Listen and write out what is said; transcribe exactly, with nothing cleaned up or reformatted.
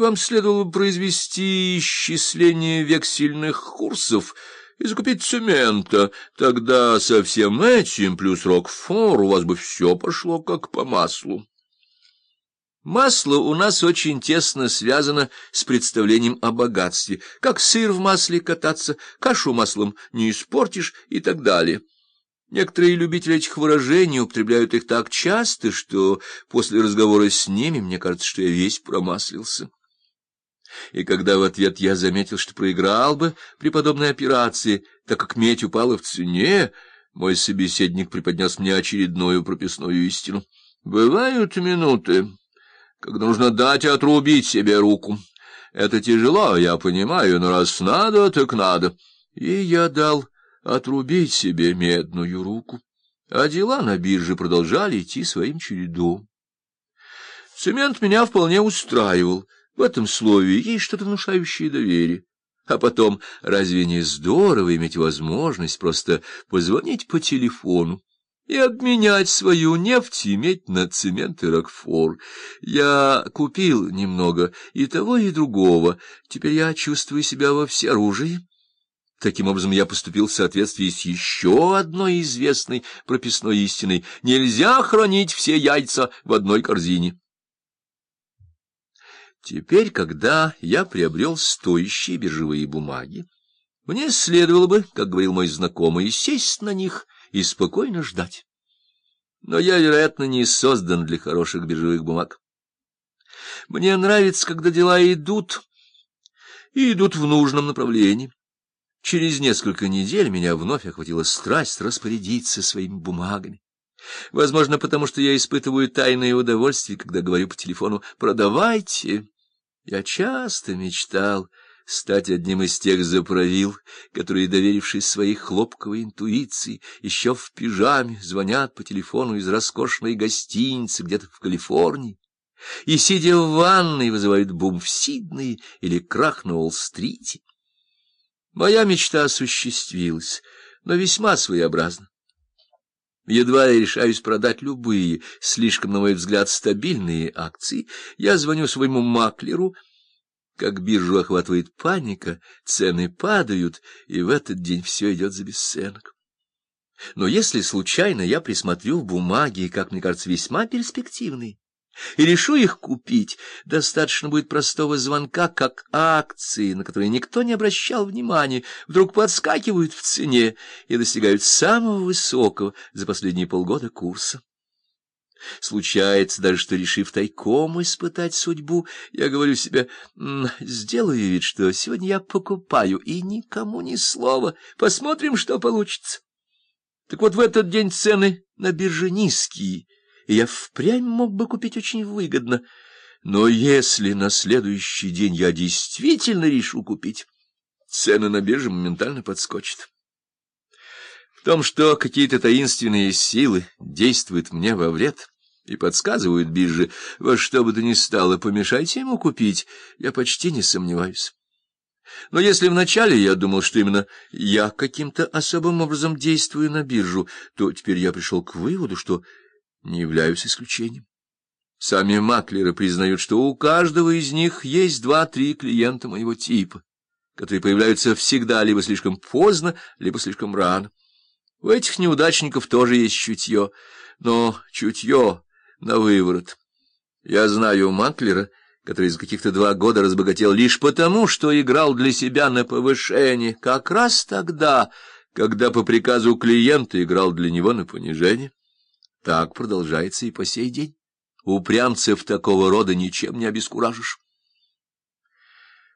Вам следовало бы произвести исчисление вексельных курсов и закупить цемента. Тогда со всем этим плюс Рокфор у вас бы все пошло как по маслу. Масло у нас очень тесно связано с представлением о богатстве. Как сыр в масле кататься, кашу маслом не испортишь и так далее. Некоторые любители этих выражений употребляют их так часто, что после разговора с ними мне кажется, что я весь промаслился. И когда в ответ я заметил, что проиграл бы при подобной операции, так как медь упала в цене, мой собеседник преподнес мне очередную прописную истину. Бывают минуты, когда нужно дать отрубить себе руку. Это тяжело, я понимаю, но раз надо, так надо. И я дал отрубить себе медную руку, а дела на бирже продолжали идти своим чередом. Цемент меня вполне устраивал. В этом слове есть что-то внушающее доверие. А потом, разве не здорово иметь возможность просто позвонить по телефону и обменять свою нефть и медь на цемент и Рокфор? Я купил немного и того, и другого. Теперь я чувствую себя во всеоружии. Таким образом, я поступил в соответствии с еще одной известной прописной истиной. Нельзя хранить все яйца в одной корзине. Теперь, когда я приобрел стоящие биржевые бумаги, мне следовало бы, как говорил мой знакомый, сесть на них и спокойно ждать. Но я, вероятно, не создан для хороших биржевых бумаг. Мне нравится, когда дела идут, и идут в нужном направлении. Через несколько недель меня вновь охватила страсть распорядиться своими бумагами. Возможно, потому что я испытываю тайное удовольствие, когда говорю по телефону «продавайте». Я часто мечтал стать одним из тех заправил, которые, доверившись своей хлопковой интуиции, еще в пижаме звонят по телефону из роскошной гостиницы где-то в Калифорнии и, сидя в ванной, вызывают бум в Сиднее или крах на Уолл-стрите. Моя мечта осуществилась, но весьма своеобразно. Едва я решаюсь продать любые, слишком, на мой взгляд, стабильные акции, я звоню своему маклеру. Как биржу охватывает паника, цены падают, и в этот день все идет за бесценок. Но если случайно я присмотрю бумаги, как мне кажется, весьма перспективные, и решу их купить, достаточно будет простого звонка, как акции, на которые никто не обращал внимания, вдруг подскакивают в цене и достигают самого высокого за последние полгода курса. Случается даже, что, решив тайком испытать судьбу, я говорю себе, сделаю вид, что сегодня я покупаю, и никому ни слова, посмотрим, что получится. Так вот, в этот день цены на бирже низкие, и я впрямь мог бы купить очень выгодно. Но если на следующий день я действительно решу купить, цены на бирже моментально подскочат. В том, что какие-то таинственные силы действуют мне во вред и подсказывают бирже, во что бы то ни стало, помешайте ему купить, я почти не сомневаюсь. Но если вначале я думал, что именно я каким-то особым образом действую на биржу, то теперь я пришел к выводу, что не являюсь исключением. Сами маклеры признают, что у каждого из них есть два-три клиента моего типа, которые появляются всегда либо слишком поздно, либо слишком рано. У этих неудачников тоже есть чутье, но чутье на выворот. Я знаю маклера, который за каких-то два года разбогател лишь потому, что играл для себя на повышение, как раз тогда, когда по приказу клиента играл для него на понижение. Так продолжается и по сей день. Упрямцев такого рода ничем не обескуражишь.